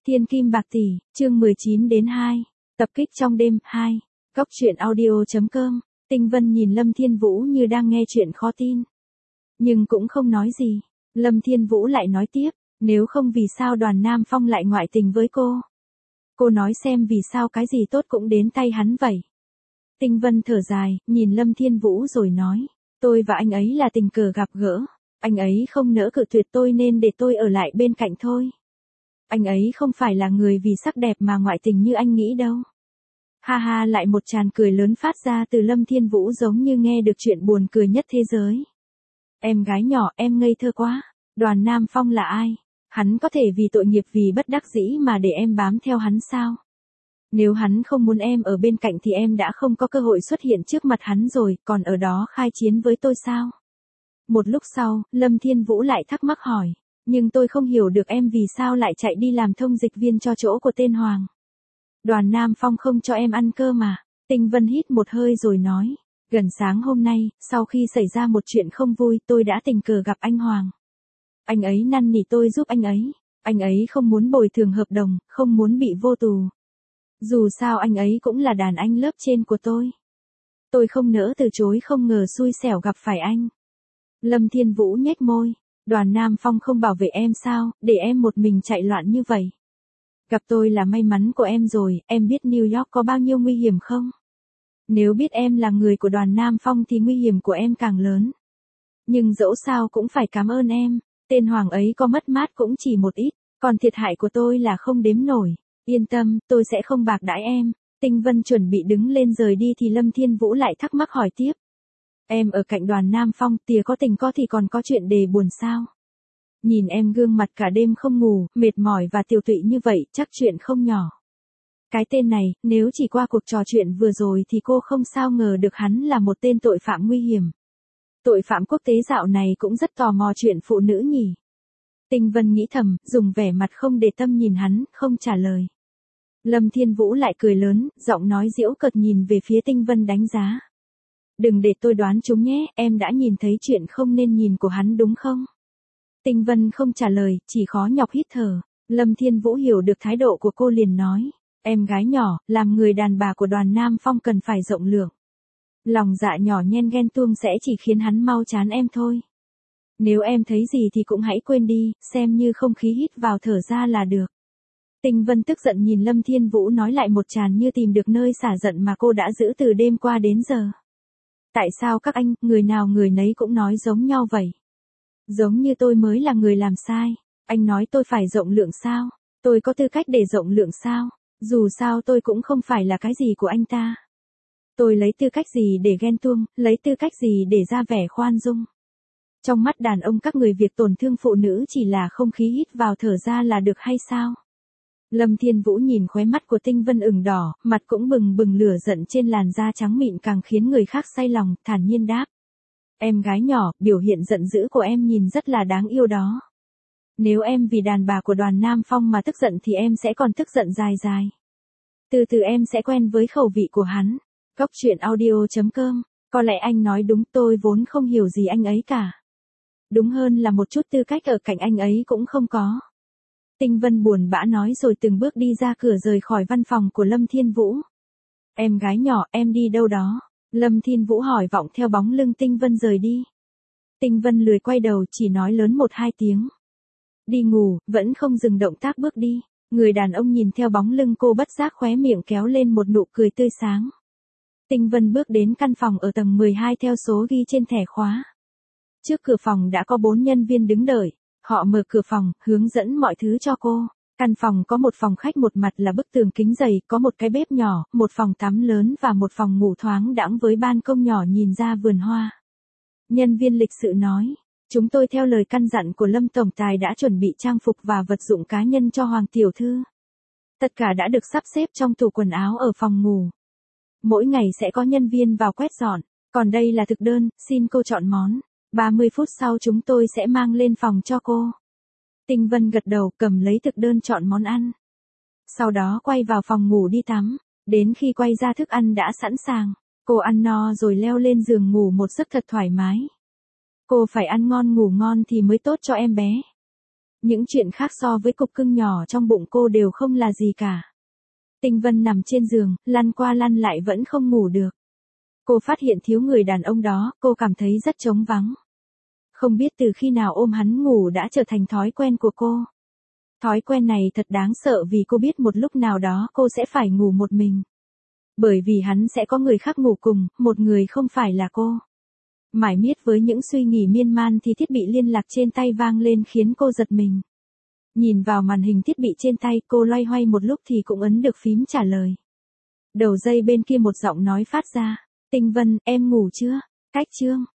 Thiên kim bạc tỷ, chương 19 đến 2. Tập kích trong đêm 2. Góc truyện audio.com. Tinh Vân nhìn Lâm Thiên Vũ như đang nghe chuyện khó tin. Nhưng cũng không nói gì. Lâm Thiên Vũ lại nói tiếp, nếu không vì sao Đoàn Nam Phong lại ngoại tình với cô. Cô nói xem vì sao cái gì tốt cũng đến tay hắn vậy. Tinh Vân thở dài, nhìn Lâm Thiên Vũ rồi nói, tôi và anh ấy là tình cờ gặp gỡ. Anh ấy không nỡ cự tuyệt tôi nên để tôi ở lại bên cạnh thôi. Anh ấy không phải là người vì sắc đẹp mà ngoại tình như anh nghĩ đâu. Ha ha, lại một tràng cười lớn phát ra từ Lâm Thiên Vũ giống như nghe được chuyện buồn cười nhất thế giới. Em gái nhỏ, em ngây thơ quá. Đoàn Nam Phong là ai? Hắn có thể vì tội nghiệp vì bất đắc dĩ mà để em bám theo hắn sao? Nếu hắn không muốn em ở bên cạnh thì em đã không có cơ hội xuất hiện trước mặt hắn rồi, còn ở đó khai chiến với tôi sao? Một lúc sau, Lâm Thiên Vũ lại thắc mắc hỏi. Nhưng tôi không hiểu được em vì sao lại chạy đi làm thông dịch viên cho chỗ của tên Hoàng. Đoàn Nam Phong không cho em ăn cơ mà. Tinh Vân hít một hơi rồi nói. Gần sáng hôm nay, sau khi xảy ra một chuyện không vui tôi đã tình cờ gặp anh Hoàng. Anh ấy năn nỉ tôi giúp anh ấy. Anh ấy không muốn bồi thường hợp đồng, không muốn bị vô tù. Dù sao anh ấy cũng là đàn anh lớp trên của tôi. Tôi không nỡ từ chối, không ngờ xui xẻo gặp phải anh. Lâm Thiên Vũ nhếch môi. Đoàn Nam Phong không bảo vệ em sao, để em một mình chạy loạn như vậy. Gặp tôi là may mắn của em rồi, em biết New York có bao nhiêu nguy hiểm không? Nếu biết em là người của Đoàn Nam Phong thì nguy hiểm của em càng lớn. Nhưng dẫu sao cũng phải cảm ơn em, tên Hoàng ấy có mất mát cũng chỉ một ít, còn thiệt hại của tôi là không đếm nổi. Yên tâm, tôi sẽ không bạc đãi em. Tinh Vân chuẩn bị đứng lên rời đi thì Lâm Thiên Vũ lại thắc mắc hỏi tiếp. Em ở cạnh Đoàn Nam Phong, tìa có tình có thì còn có chuyện đề buồn sao? Nhìn em gương mặt cả đêm không ngủ, mệt mỏi và tiều tụy như vậy, chắc chuyện không nhỏ. Cái tên này, nếu chỉ qua cuộc trò chuyện vừa rồi thì cô không sao ngờ được hắn là một tên tội phạm nguy hiểm. Tội phạm quốc tế dạo này cũng rất tò mò chuyện phụ nữ nhỉ. Tinh Vân nghĩ thầm, dùng vẻ mặt không để tâm nhìn hắn, không trả lời. Lâm Thiên Vũ lại cười lớn, giọng nói giễu cợt nhìn về phía Tinh Vân đánh giá. Đừng để tôi đoán chúng nhé, em đã nhìn thấy chuyện không nên nhìn của hắn đúng không? Tinh Vân không trả lời, chỉ khó nhọc hít thở. Lâm Thiên Vũ hiểu được thái độ của cô liền nói. Em gái nhỏ, làm người đàn bà của Đoàn Nam Phong cần phải rộng lượng. Lòng dạ nhỏ nhen ghen tuông sẽ chỉ khiến hắn mau chán em thôi. Nếu em thấy gì thì cũng hãy quên đi, xem như không khí hít vào thở ra là được. Tinh Vân tức giận nhìn Lâm Thiên Vũ nói lại một tràng như tìm được nơi xả giận mà cô đã giữ từ đêm qua đến giờ. Tại sao các anh, người nào người nấy cũng nói giống nhau vậy? Giống như tôi mới là người làm sai. Anh nói tôi phải rộng lượng sao? Tôi có tư cách để rộng lượng sao? Dù sao tôi cũng không phải là cái gì của anh ta. Tôi lấy tư cách gì để ghen tuông, lấy tư cách gì để ra vẻ khoan dung? Trong mắt đàn ông các người việc tổn thương phụ nữ chỉ là không khí hít vào thở ra là được hay sao? Lâm Thiên Vũ nhìn khóe mắt của Tinh Vân ửng đỏ, mặt cũng bừng bừng lửa giận trên làn da trắng mịn càng khiến người khác say lòng, thản nhiên đáp. Em gái nhỏ, biểu hiện giận dữ của em nhìn rất là đáng yêu đó. Nếu em vì đàn bà của Đoàn Nam Phong mà tức giận thì em sẽ còn tức giận dài dài. Từ từ em sẽ quen với khẩu vị của hắn. Góc truyện audio.com. Có lẽ anh nói đúng, tôi vốn không hiểu gì anh ấy cả. Đúng hơn là một chút tư cách ở cạnh anh ấy cũng không có. Tinh Vân buồn bã nói rồi từng bước đi ra cửa rời khỏi văn phòng của Lâm Thiên Vũ. Em gái nhỏ, em đi đâu đó? Lâm Thiên Vũ hỏi vọng theo bóng lưng Tinh Vân rời đi. Tinh Vân lười quay đầu, chỉ nói lớn 1-2 tiếng. Đi ngủ, vẫn không dừng động tác bước đi. Người đàn ông nhìn theo bóng lưng cô bất giác khóe miệng kéo lên một nụ cười tươi sáng. Tinh Vân bước đến căn phòng ở tầng 12 theo số ghi trên thẻ khóa. Trước cửa phòng đã có 4 nhân viên đứng đợi. Họ mở cửa phòng, hướng dẫn mọi thứ cho cô. Căn phòng có một phòng khách, một mặt là bức tường kính dày, có một cái bếp nhỏ, một phòng tắm lớn và một phòng ngủ thoáng đãng với ban công nhỏ nhìn ra vườn hoa. Nhân viên lịch sự nói, chúng tôi theo lời căn dặn của Lâm Tổng Tài đã chuẩn bị trang phục và vật dụng cá nhân cho Hoàng Tiểu Thư. Tất cả đã được sắp xếp trong tủ quần áo ở phòng ngủ. Mỗi ngày sẽ có nhân viên vào quét dọn, còn đây là thực đơn, xin cô chọn món. 30 phút sau chúng tôi sẽ mang lên phòng cho cô. Tinh Vân gật đầu, cầm lấy thực đơn chọn món ăn. Sau đó quay vào phòng ngủ đi tắm. Đến khi quay ra thức ăn đã sẵn sàng. Cô ăn no rồi leo lên giường ngủ một giấc thật thoải mái. Cô phải ăn ngon ngủ ngon thì mới tốt cho em bé. Những chuyện khác so với cục cưng nhỏ trong bụng cô đều không là gì cả. Tinh Vân nằm trên giường, lăn qua lăn lại vẫn không ngủ được. Cô phát hiện thiếu người đàn ông đó, cô cảm thấy rất trống vắng. Không biết từ khi nào ôm hắn ngủ đã trở thành thói quen của cô. Thói quen này thật đáng sợ vì cô biết một lúc nào đó cô sẽ phải ngủ một mình. Bởi vì hắn sẽ có người khác ngủ cùng, một người không phải là cô. Mải miết với những suy nghĩ miên man thì thiết bị liên lạc trên tay vang lên khiến cô giật mình. Nhìn vào màn hình thiết bị trên tay cô loay hoay một lúc thì cũng ấn được phím trả lời. Đầu dây bên kia một giọng nói phát ra. Tinh Vân, em ngủ chưa? Cách chương.